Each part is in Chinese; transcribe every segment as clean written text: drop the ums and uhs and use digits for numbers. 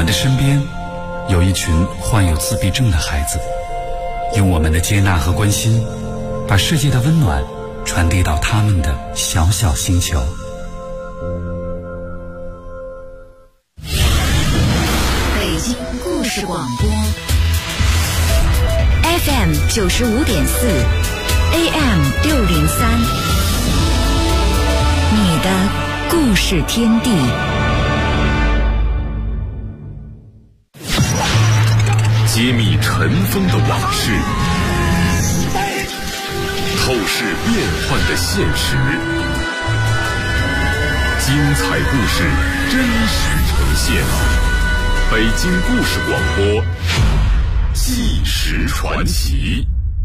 的身边有一群患有自闭症的孩子，用我们的接纳和关心，把世界的温暖传递到他们的小小星球。 北京故事广播 FM 95.4 AM 603，你的故事天地。 揭秘尘封的往事，透视变幻的现实，精彩故事真实呈现。北京故事广播，纪实传奇。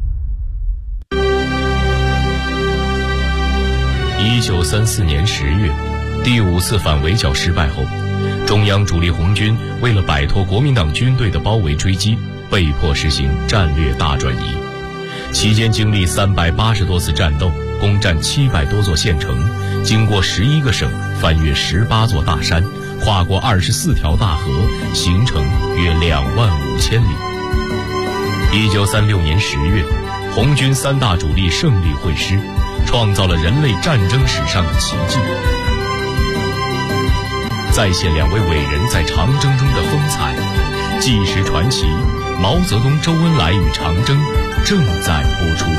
1934年10月，第5次反围剿失败后，中央主力红军为了摆脱国民党军队的包围追击，被迫实行战略大转移。期间经历380多次战斗，攻占700多座县城，经过11个省，翻越18座大山，跨过24条大河，行程约25000里。1936年10月，红军3大主力胜利会师，创造了人类战争史上的奇迹。再现2位伟人在长征中的风采，纪实传奇毛泽东、周恩来与长征正在播出。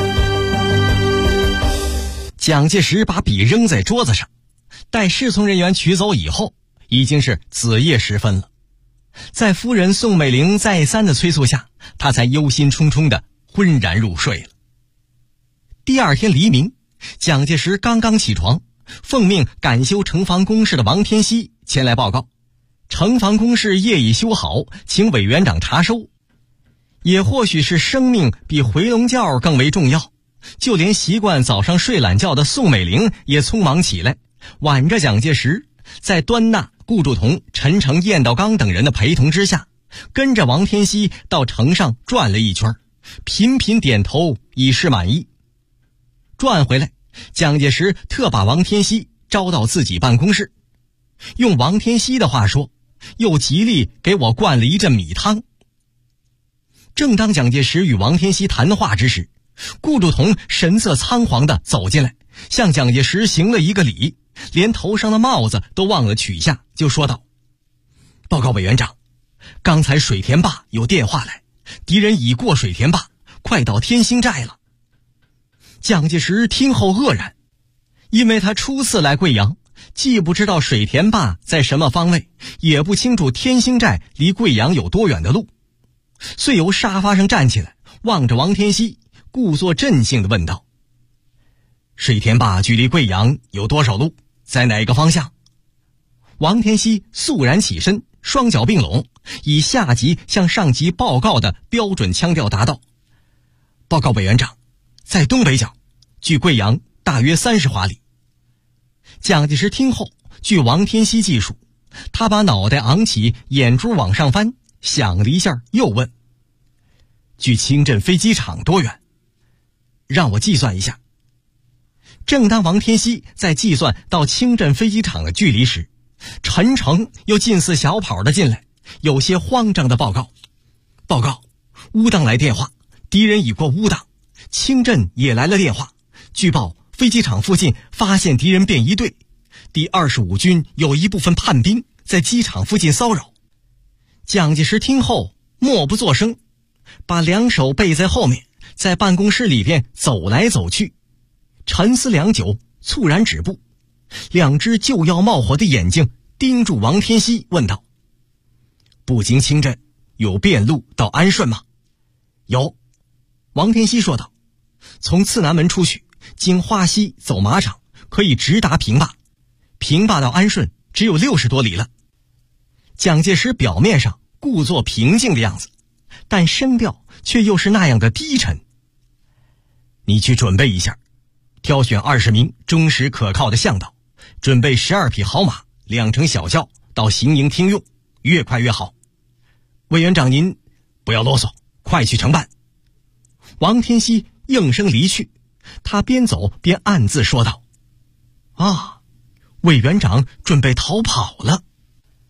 蒋介石把笔扔在桌子上，待侍从人员取走以后，已经是子夜时分了。在夫人宋美龄再三的催促下，他才忧心忡忡的昏然入睡了。第二天黎明，蒋介石刚刚起床，奉命赶修城防工事的王天锡前来报告，城防工事业已修好，请委员长查收。也或许是生命比回笼觉更为重要，就连习惯早上睡懒觉的宋美龄也匆忙起来，挽着蒋介石，在端纳、顾祝同、陈诚、晏道刚等人的陪同之下，跟着王天锡到城上转了一圈，频频点头以示满意。转回来，蒋介石特把王天锡招到自己办公室，用王天锡的话说，又极力给我灌了一阵米汤。正当蒋介石与王天锡谈话之时，顾祝同神色仓皇地走进来，向蒋介石行了一个礼，连头上的帽子都忘了取下，就说道：报告委员长，刚才水田坝有电话来，敌人已过水田坝，快到天兴寨了。蒋介石听后愕然，因为他初次来贵阳，既不知道水田坝在什么方位，也不清楚天兴寨离贵阳有多远的路，遂由沙发上站起来，望着王天锡，故作镇静地问道：水田坝距离贵阳有多少路，在哪个方向？王天锡肃然起身，双脚并拢，以下级向上级报告的标准腔调答道：报告委员长，在东北角，距贵阳大约30华里。蒋介石听后，据王天锡记述，他把脑袋昂起，眼珠往上翻，想了一下，又问：距清镇飞机场多远？让我计算一下。正当王天锡在计算到清镇飞机场的距离时，陈诚又近似小跑的进来，有些慌张的报告：报告，乌当来电话，敌人已过乌当，清镇也来了电话，据报飞机场附近发现敌人便衣队，第25军有一部分叛兵在机场附近骚扰。蒋介石听后默不作声，把2手背在后面，在办公室里边走来走去，沉思良久，猝然止步，2只就要冒火的眼睛盯住王天锡，问道：不经清镇有便路到安顺吗？有。王天锡说道：从次南门出去，经花溪走马场，可以直达平坝，平坝到安顺只有60多里了。蒋介石表面上故作平静的样子，但声调却又是那样的低沉。你去准备一下，挑选20名忠实可靠的向导，准备12匹好马，2乘小轿到行营听用，越快越好。委员长您不要啰嗦，快去承办。王天锡应声离去，他边走边暗自说道：委员长准备逃跑了。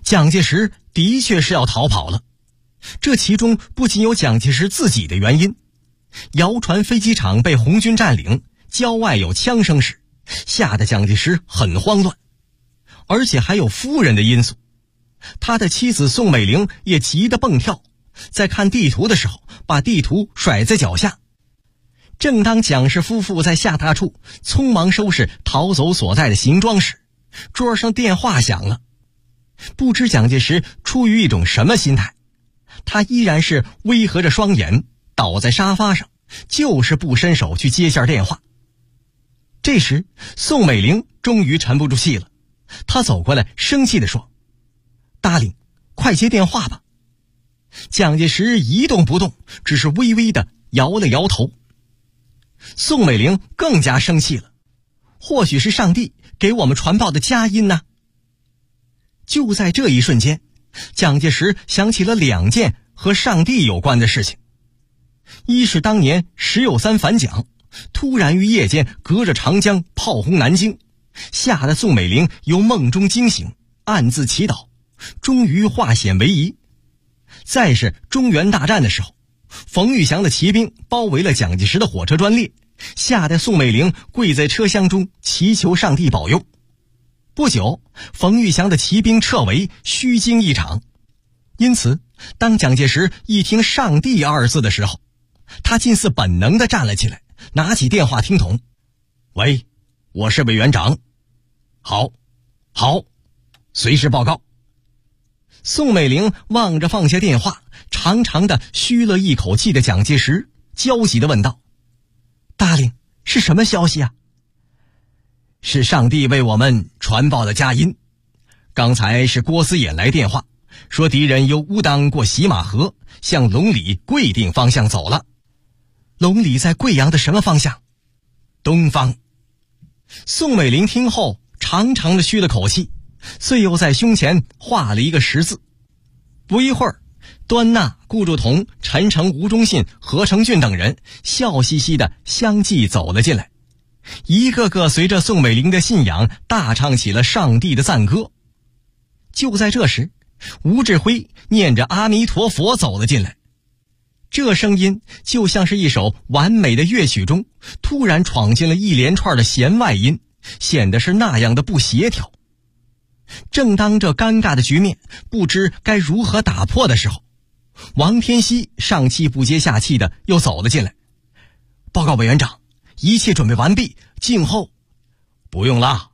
蒋介石的确是要逃跑了，这其中不仅有蒋介石自己的原因，谣传飞机场被红军占领，郊外有枪声时，吓得蒋介石很慌乱，而且还有夫人的因素。他的妻子宋美龄也急得蹦跳，在看地图的时候把地图甩在脚下。正当蒋氏夫妇在下榻处匆忙收拾逃走所在的行装时，桌上电话响了。不知蒋介石出于一种什么心态，他依然是微合着双眼倒在沙发上，就是不伸手去接下电话。这时宋美龄终于沉不住气了，她走过来生气地说：“达令，快接电话吧。”蒋介石一动不动，只是微微地摇了摇头。宋美龄更加生气了，或许是上帝给我们传报的佳音呢。就在这一瞬间，蒋介石想起了2件和上帝有关的事情。一是当年石友3反蒋，突然于夜间隔着长江炮轰南京，吓得宋美龄由梦中惊醒，暗自祈祷，终于化险为夷。再是中原大战的时候，冯玉祥的骑兵包围了蒋介石的火车专列，吓得宋美龄跪在车厢中祈求上帝保佑。不久，冯玉祥的骑兵撤围，虚惊一场。因此当蒋介石一听上帝2字的时候，他近似本能地站了起来，拿起电话听筒：“喂，我是委员长。”“好，随时报告。”宋美龄望着放下电话，长长的吁了一口气的蒋介石，焦急地问道：“大令，是什么消息啊？”“是上帝为我们传报的佳音。刚才是郭思衍来电话，说敌人由乌当过洗马河，向龙里、贵定方向走了。”“龙里在贵阳的什么方向？”“东方。”宋美龄听后长长的吁了口气，遂又在胸前画了一个10字。不一会儿，端纳、顾祝同、陈诚、吴忠信、何成俊等人笑嘻嘻的相继走了进来，一个个随着宋美龄的信仰大唱起了上帝的赞歌。就在这时，吴志辉念着阿弥陀佛走了进来，这声音就像是一首完美的乐曲中突然闯进了一连串的弦外音，显得是那样的不协调。正当这尴尬的局面不知该如何打破的时候，王天锡上气不接下气的又走了进来：“报告委员长，一切准备完毕，静候。”“不用啦。”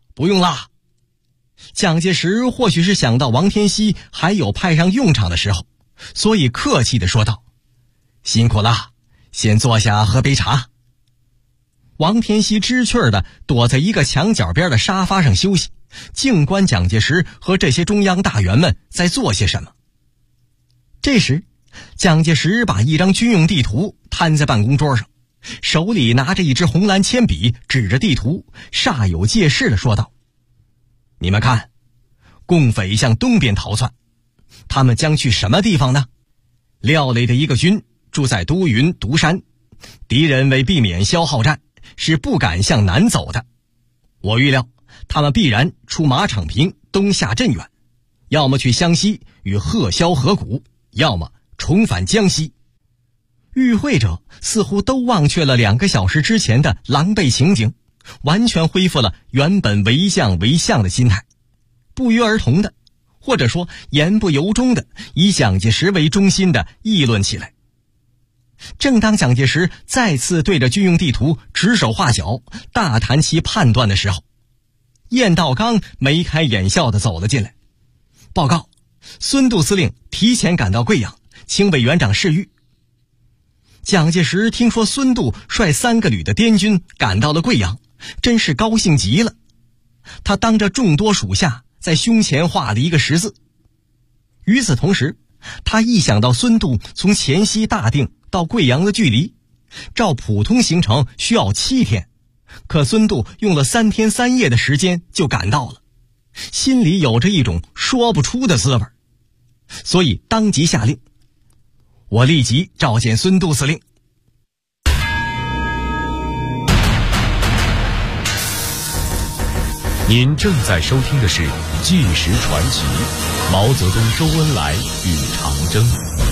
蒋介石或许是想到王天锡还有派上用场的时候，所以客气地说道：“辛苦啦，先坐下喝杯茶。”王天锡知趣儿地躲在一个墙角边的沙发上休息，静观蒋介石和这些中央大员们在做些什么。这时，蒋介石把一张军用地图摊在办公桌上，手里拿着一支红蓝铅笔，指着地图，煞有介事地说道：“你们看，共匪向东边逃窜，他们将去什么地方呢？廖磊的一个军住在都匀、独山，敌人为避免消耗战，是不敢向南走的。我预料他们必然出马场坪东下镇远，要么去湘西与贺萧合谷，要么重返江西。”与会者似乎都忘却了2个小时之前的狼狈情景，完全恢复了原本为将为相的心态，不约而同的，或者说言不由衷的，以蒋介石为中心的议论起来。正当蒋介石再次对着军用地图指手画脚，大谈其判断的时候，晏道刚眉开眼笑地走了进来：“报告，孙杜司令提前赶到贵阳，请委员长示谕。”蒋介石听说孙杜率3个旅的滇军赶到了贵阳，真是高兴极了。他当着众多属下在胸前画了一个10字。与此同时，他一想到孙杜从黔西大定到贵阳的距离，照普通行程需要7天，可孙杜用了3天3夜的时间就赶到了，心里有着一种说不出的滋味，所以当即下令：“我立即召见孙杜司令。” 您正在收听的是《纪实传奇》，毛泽东、周恩来与长征。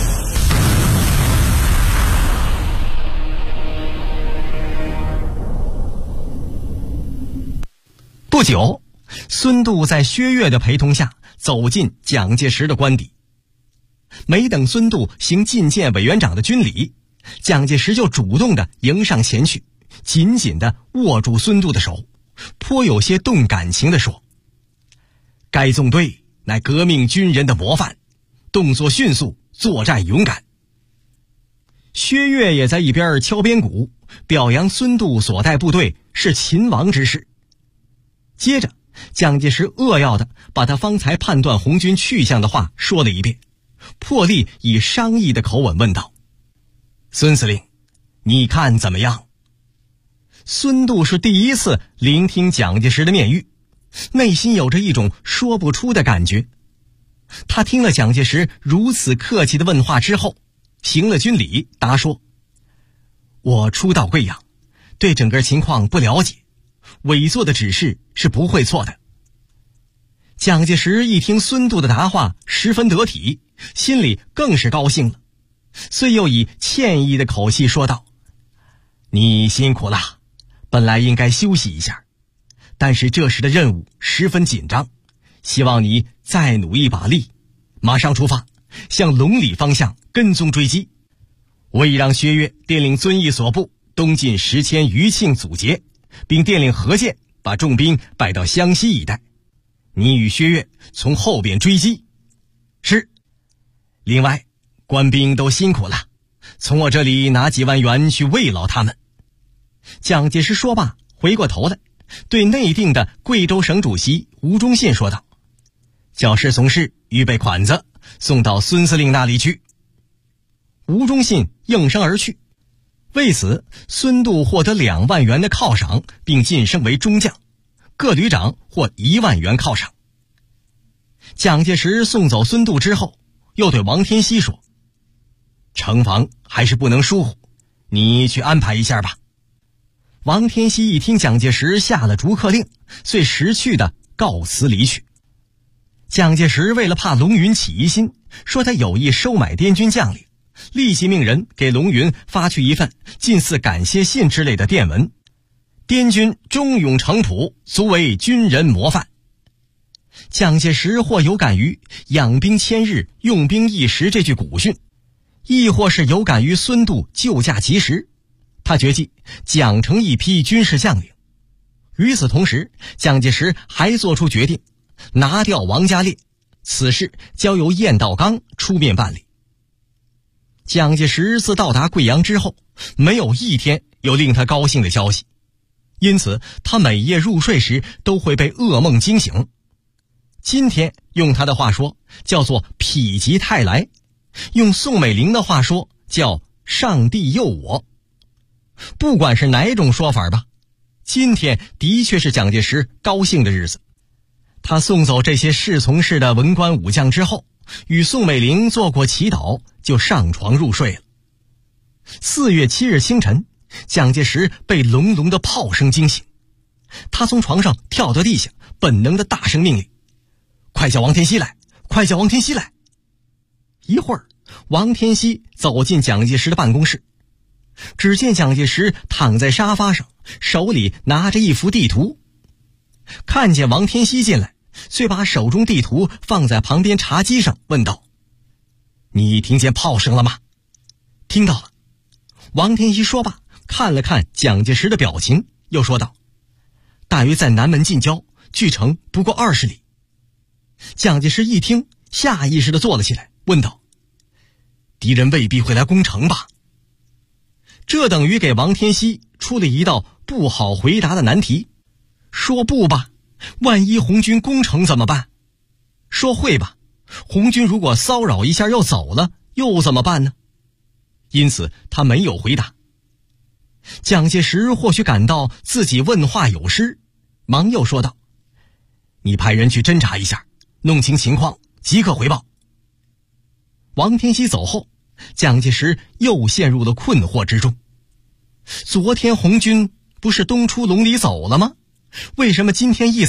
不久，孙度在薛岳的陪同下走进蒋介石的官邸。没等孙度行觐见委员长的军礼，蒋介石就主动地迎上前去，紧紧地握住孙度的手，颇有些动感情地说：“该纵队乃革命军人的模范，动作迅速，作战勇敢。”薛岳也在一边敲边鼓，表扬孙度所带部队是勤王之士。接着，蒋介石扼要地把他方才判断红军去向的话说了一遍，破例以商议的口吻问道：“孙司令，你看怎么样？”孙度是第一次聆听蒋介石的面谕，内心有着一种说不出的感觉。他听了蒋介石如此客气的问话之后，行了军礼，答说：“我初到贵阳，对整个情况不了解，委座的指示是不会错的。”蒋介石一听孙度的答话十分得体，心里更是高兴了，遂又以歉意的口气说道：“你辛苦了，本来应该休息一下，但是这时的任务十分紧张，希望你再努一把力，马上出发，向龙里方向跟踪追击。我已让薛岳电令遵义所部东进10千余庆阻截，并电令何键把重兵摆到湘西一带，你与薛岳从后边追击。”“是。”“另外，官兵都辛苦了，从我这里拿几万元去慰劳他们。”蒋介石说罢，回过头来对内定的贵州省主席吴忠信说道：“叫侍从室预备款子，送到孙司令那里去。”吴忠信应声而去。为此，孙度获得2万元的犒赏，并晋升为中将，各旅长获1万元犒赏。蒋介石送走孙度之后，又对王天锡说：“城防还是不能疏忽，你去安排一下吧。”王天锡一听蒋介石下了逐客令，遂识趣地告辞离去。蒋介石为了怕龙云起疑心，说他有意收买滇军将领，立即命人给龙云发去一份近似感谢信之类的电文：“滇军忠勇诚朴，足为军人模范。”蒋介石或有感于养兵千日，用兵一时这句古训，亦或是有感于孙度救驾及时，他决计奖惩一批军事将领。与此同时，蒋介石还做出决定，拿掉王家烈，此事交由晏道刚出面办理。蒋介石自到达贵阳之后，没有一天有令他高兴的消息，因此他每夜入睡时都会被噩梦惊醒。今天用他的话说叫做否极泰来，用宋美龄的话说叫上帝佑我。不管是哪种说法吧，今天的确是蒋介石高兴的日子。他送走这些侍从室的文官武将之后，与宋美龄做过祈祷，就上床入睡了。4月7日清晨，蒋介石被隆隆的炮声惊醒，他从床上跳到地下，本能的大声命令：“快叫王天锡来，快叫王天锡来！”一会儿，王天锡走进蒋介石的办公室，只见蒋介石躺在沙发上，手里拿着一幅地图。看见王天锡进来，遂把手中地图放在旁边茶几上，问道：“你听见炮声了吗？”“听到了。”王天锡说罢，看了看蒋介石的表情，又说道：“大约在南门近郊，距城不过20里。”蒋介石一听，下意识地坐了起来，问道：“敌人未必会来攻城吧？”这等于给王天锡出了一道不好回答的难题。说不吧，万一红军攻城怎么办？说会吧，红军如果骚扰一下又走了，又怎么办呢？因此他没有回答。蒋介石或许感到自己问话有失，忙又说道：“你派人去侦查一下，弄清情况，即刻回报。”王天锡走后，蒋介石又陷入了困惑之中。昨天红军不是东出龙里走了吗？为什么今天一早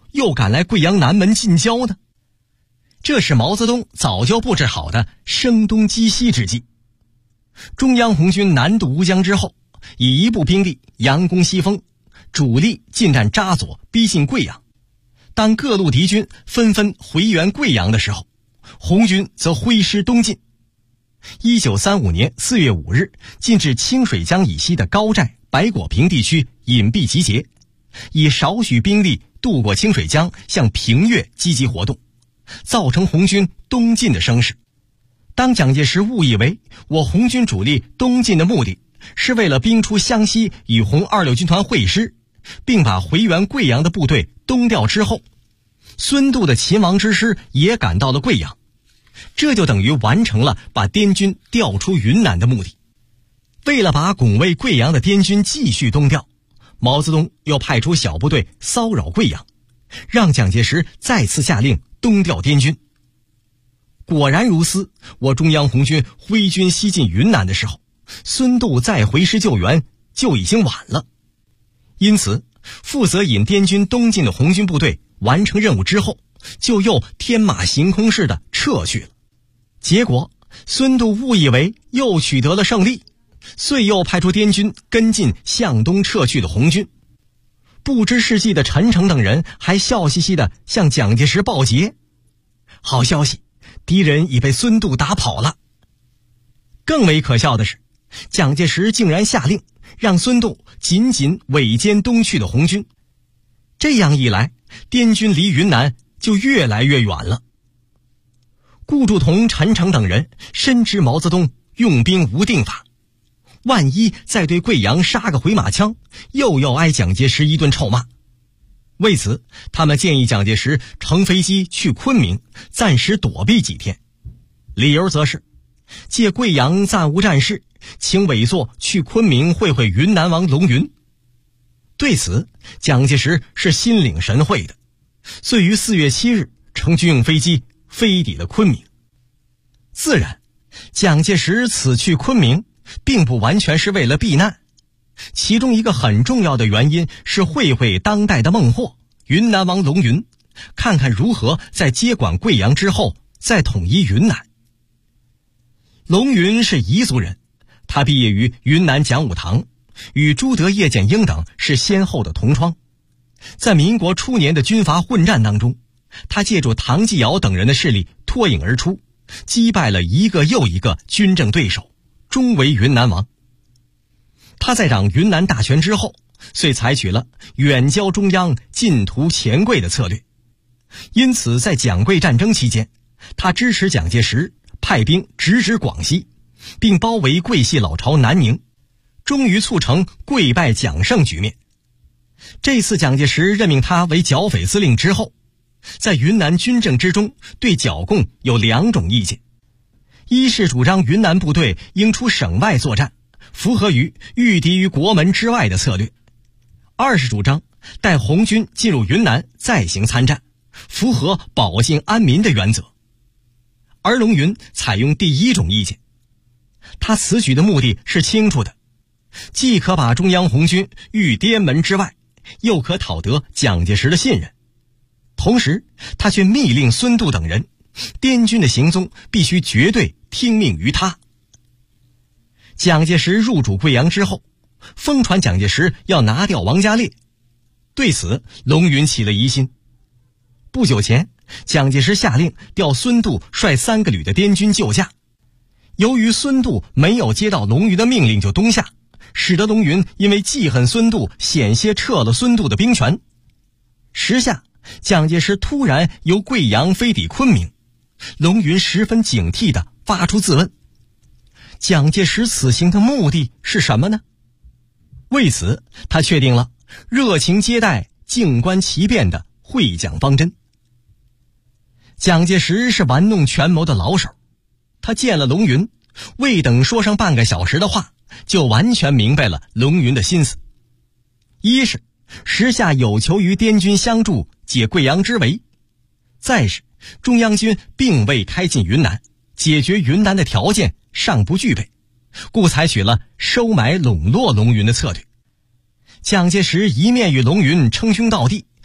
又赶来贵阳南门进交呢？这是毛泽东早就布置好的声东击西之计。中央红军南渡乌江之后，以一部兵力佯攻西丰，主力进占扎左，逼近贵阳。当各路敌军纷纷回援贵阳的时候，红军则挥师东进。1935年4月5日，进至清水江以西的高寨、白果坪地区隐蔽集结，以少许兵力渡过清水江，向平越积极活动，造成红军东进的声势。当蒋介石误以为我红军主力东进的目的是为了兵出湘西与红26军团会师，并把回援贵阳的部队东调之后，孙渡的秦王之师也赶到了贵阳，这就等于完成了把滇军调出云南的目的。为了把拱卫贵阳的滇军继续东调，毛泽东又派出小部队骚扰贵阳，让蒋介石再次下令东调滇军。果然如斯，我中央红军挥军西进云南的时候，孙渡再回师救援就已经晚了。因此，负责引滇军东进的红军部队完成任务之后，就又天马行空似的撤去了。结果孙渡误以为又取得了胜利，遂又派出滇军跟进向东撤去的红军。不知事迹的陈诚等人还笑嘻嘻地向蒋介石报捷，好消息，敌人已被孙渡打跑了。更为可笑的是，蒋介石竟然下令让孙渡紧紧尾歼东去的红军。这样一来，滇军离云南就越来越远了。顾祝同、陈诚等人深知毛泽东用兵无定法，万一再对贵阳杀个回马枪，又要挨蒋介石一顿臭骂。为此，他们建议蒋介石乘飞机去昆明，暂时躲避几天。理由则是借贵阳暂无战事，请委座去昆明会会云南王龙云。对此，蒋介石是心领神会的，遂于4月7日乘军用飞机飞抵了昆明。自然，蒋介石此去昆明并不完全是为了避难，其中一个很重要的原因是会会当代的孟获云南王龙云，看看如何在接管贵阳之后再统一云南。龙云是彝族人，他毕业于云南讲武堂，与朱德、叶剑英等是先后的同窗。在民国初年的军阀混战当中，他借助唐继尧等人的势力脱颖而出，击败了一个又一个军政对手，终为云南王。他在掌云南大权之后，遂采取了远交中央、近图钱贵的策略。因此在蒋贵战争期间，他支持蒋介石派兵直指广西，并包围桂系老巢南宁，终于促成桂败蒋胜局面。这次蒋介石任命他为剿匪司令之后，在云南军政之中对剿共有两种意见：一是主张云南部队应出省外作战，符合于御敌于国门之外的策略；二是主张待红军进入云南再行参战，符合保境安民的原则。而龙云采用第一种意见，他此举的目的是清楚的，既可把中央红军御滇门之外，又可讨得蒋介石的信任。同时他却密令孙渡等人，滇军的行踪必须绝对听命于他。蒋介石入主贵阳之后，疯传蒋介石要拿掉王家烈，对此龙云起了疑心。不久前，蒋介石下令调孙渡率3个旅的滇军救驾，由于孙渡没有接到龙云的命令就东下，使得龙云因为记恨孙渡，险些撤了孙渡的兵权。时下蒋介石突然由贵阳飞抵昆明，龙云十分警惕地发出自问：蒋介石此行的目的是什么呢？为此，他确定了热情接待、静观其变的会蒋方针。蒋介石是玩弄权谋的老手，他见了龙云，未等说上半个小时的话，就完全明白了龙云的心思。一是时下有求于滇军相助，解贵阳之围；再是中央军并未开进云南，解决云南的条件尚不具备，故采取了收买笼络龙云的策略。蒋介石一面与龙云称兄道弟，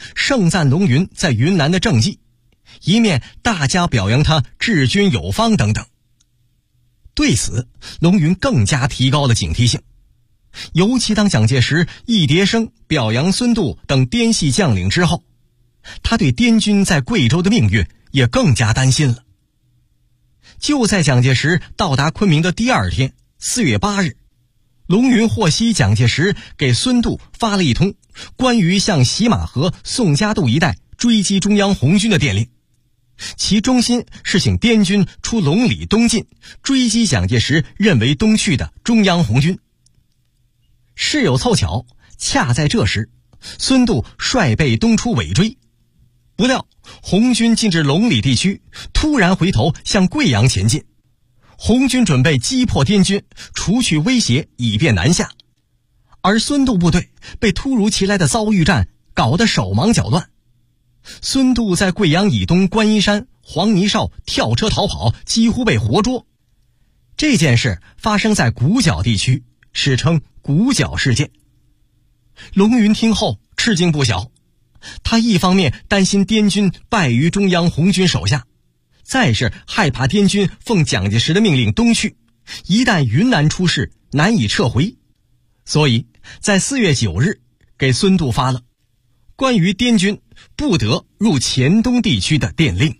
盛赞龙云在云南的政绩，一面大加表扬他治军有方等等。对此，龙云更加提高了警惕性，尤其当蒋介石、易迭生表扬孙度等滇系将领之后，他对滇军在贵州的命运也更加担心了。就在蒋介石到达昆明的第二天，4月8日，龙云获悉蒋介石给孙度发了一通关于向洗马河、宋家渡一带追击中央红军的电令，其中心是请滇军出龙里东进，追击蒋介石认为东去的中央红军。事有凑巧，恰在这时，孙度率备东出尾追，不料红军进至龙里地区，突然回头向贵阳前进。红军准备击破滇军，除去威胁，以便南下。而孙度部队被突如其来的遭遇战搞得手忙脚乱。孙度在贵阳以东观音山、黄泥哨跳车逃跑，几乎被活捉。这件事发生在鼓角地区，史称鼓角事件。龙云听后吃惊不小，他一方面担心滇军败于中央红军手下，再是害怕滇军奉蒋介石的命令东去，一旦云南出事难以撤回，所以在4月9日给孙度发了关于滇军不得入黔东地区的电令。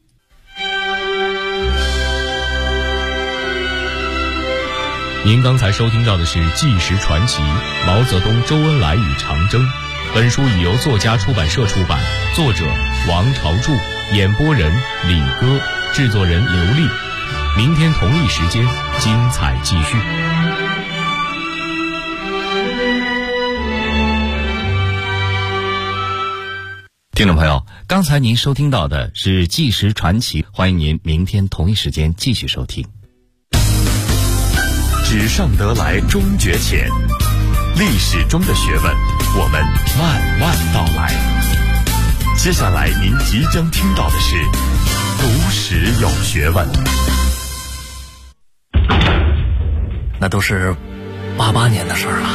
您刚才收听到的是《纪实传奇：毛泽东、周恩来与长征》。本书已由作家出版社出版，作者王朝柱，演播人李歌，制作人刘丽。明天同一时间，精彩继续。 听众朋友，刚才您收听到的是《纪实传奇》，欢迎您明天同一时间继续收听。 纸上得来终觉浅，历史中的学问，我们慢慢道来。接下来您即将听到的是读史有学问。 那都是88年的事儿了，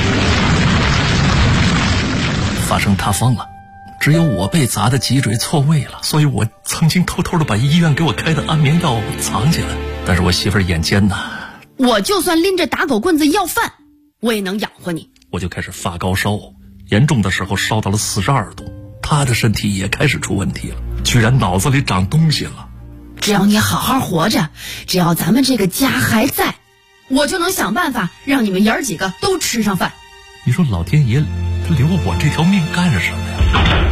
发生塌方了，只有我被砸的脊椎错位了，所以我曾经偷偷的把医院给我开的安眠药藏起来。但是我媳妇儿眼尖呐， 我就算拎着打狗棍子要饭，我也能养活你。 我就开始发高烧，严重的时候烧到了42度。他的身体也开始出问题了，居然脑子里长东西了。 只要你好好活着，只要咱们这个家还在，我就能想办法让你们爷儿几个都吃上饭。 你说老天爷他留我这条命干什么呀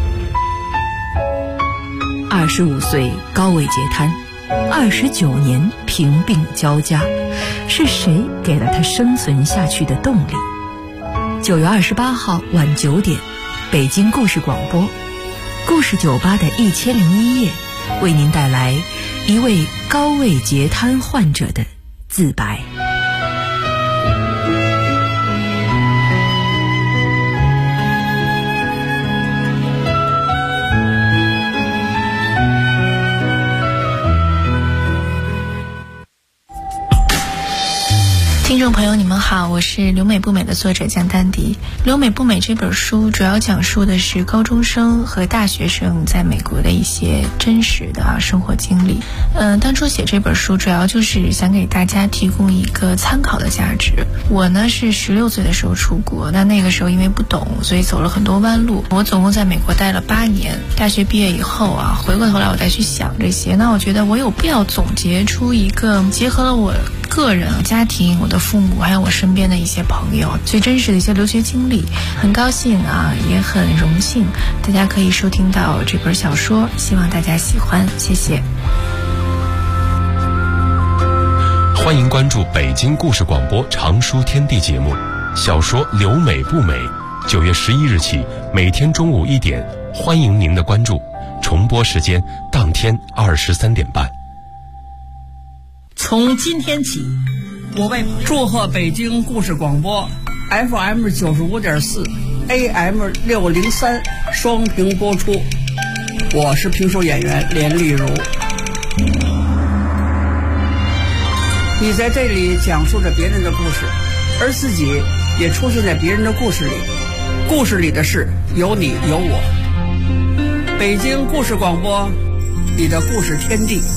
？25岁高位截瘫，29年贫病交加，是谁给了他生存下去的动力？9月28号晚9点，北京故事广播，故事酒吧的1001夜，为您带来一位高位截瘫患者的自白。 听众朋友你们好，我是留美不美的作者江丹迪。留美不美这本书主要讲述的是高中生和大学生在美国的一些真实的生活经历。当初写这本书主要就是想给大家提供一个参考的价值。我呢是16岁的时候出国，那个时候因为不懂，所以走了很多弯路。我总共在美国待了8年，大学毕业以后回过头来我再去想这些，那我觉得我有必要总结出一个结合了我个人、家庭、我的父母还有我身边的一些朋友最真实的一些留学经历。很高兴也很荣幸大家可以收听到这本小说，希望大家喜欢，谢谢。 欢迎关注北京故事广播长书天地节目，小说《留美不美》，9月11日起每天中午1点，欢迎您的关注，重播时间当天23点半。 从今天起，我为祝贺北京故事广播 FM 95.4 AM 603双屏播出。我是评书演员连丽如。你在这里讲述着别人的故事，而自己也出现在别人的故事里。 故事里的事有你有我。北京故事广播，你的故事天地。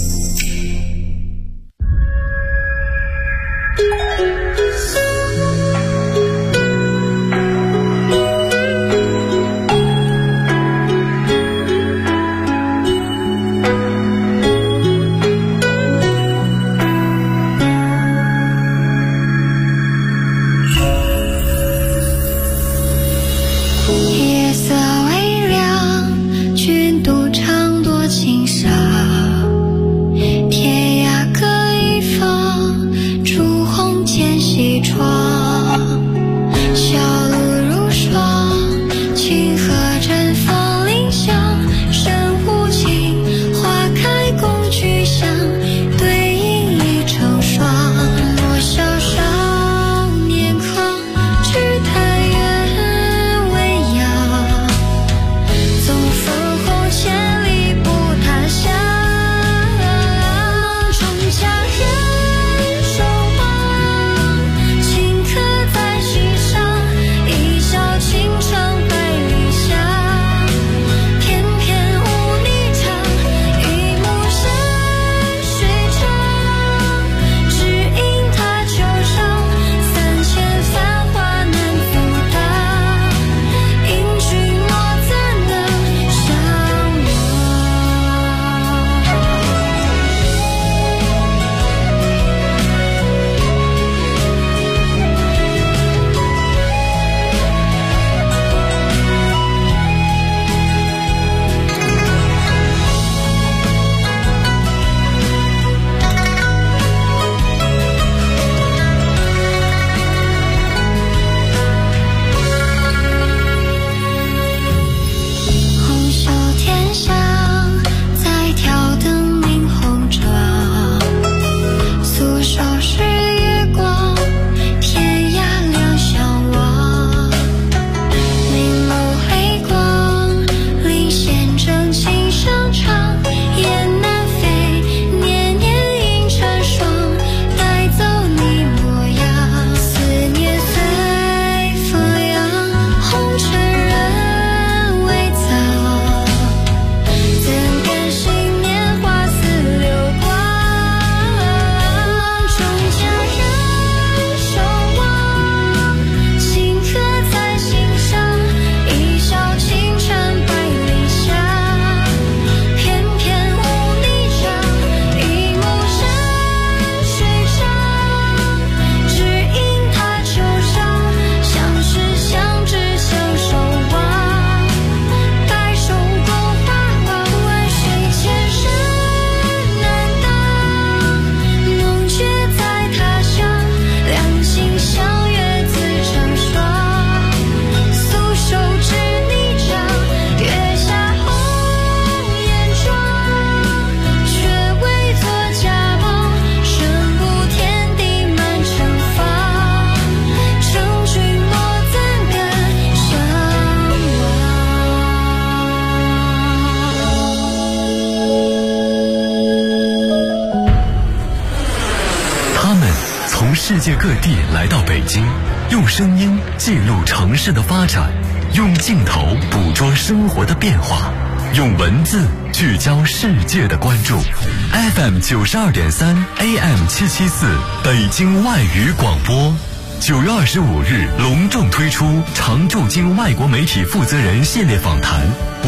世界各地来到北京，用声音记录城市的发展，用镜头捕捉生活的变化，用文字聚焦世界的关注。FM 92.3 AM 774北京外语广播，9月25日隆重推出常驻京外国媒体负责人系列访谈。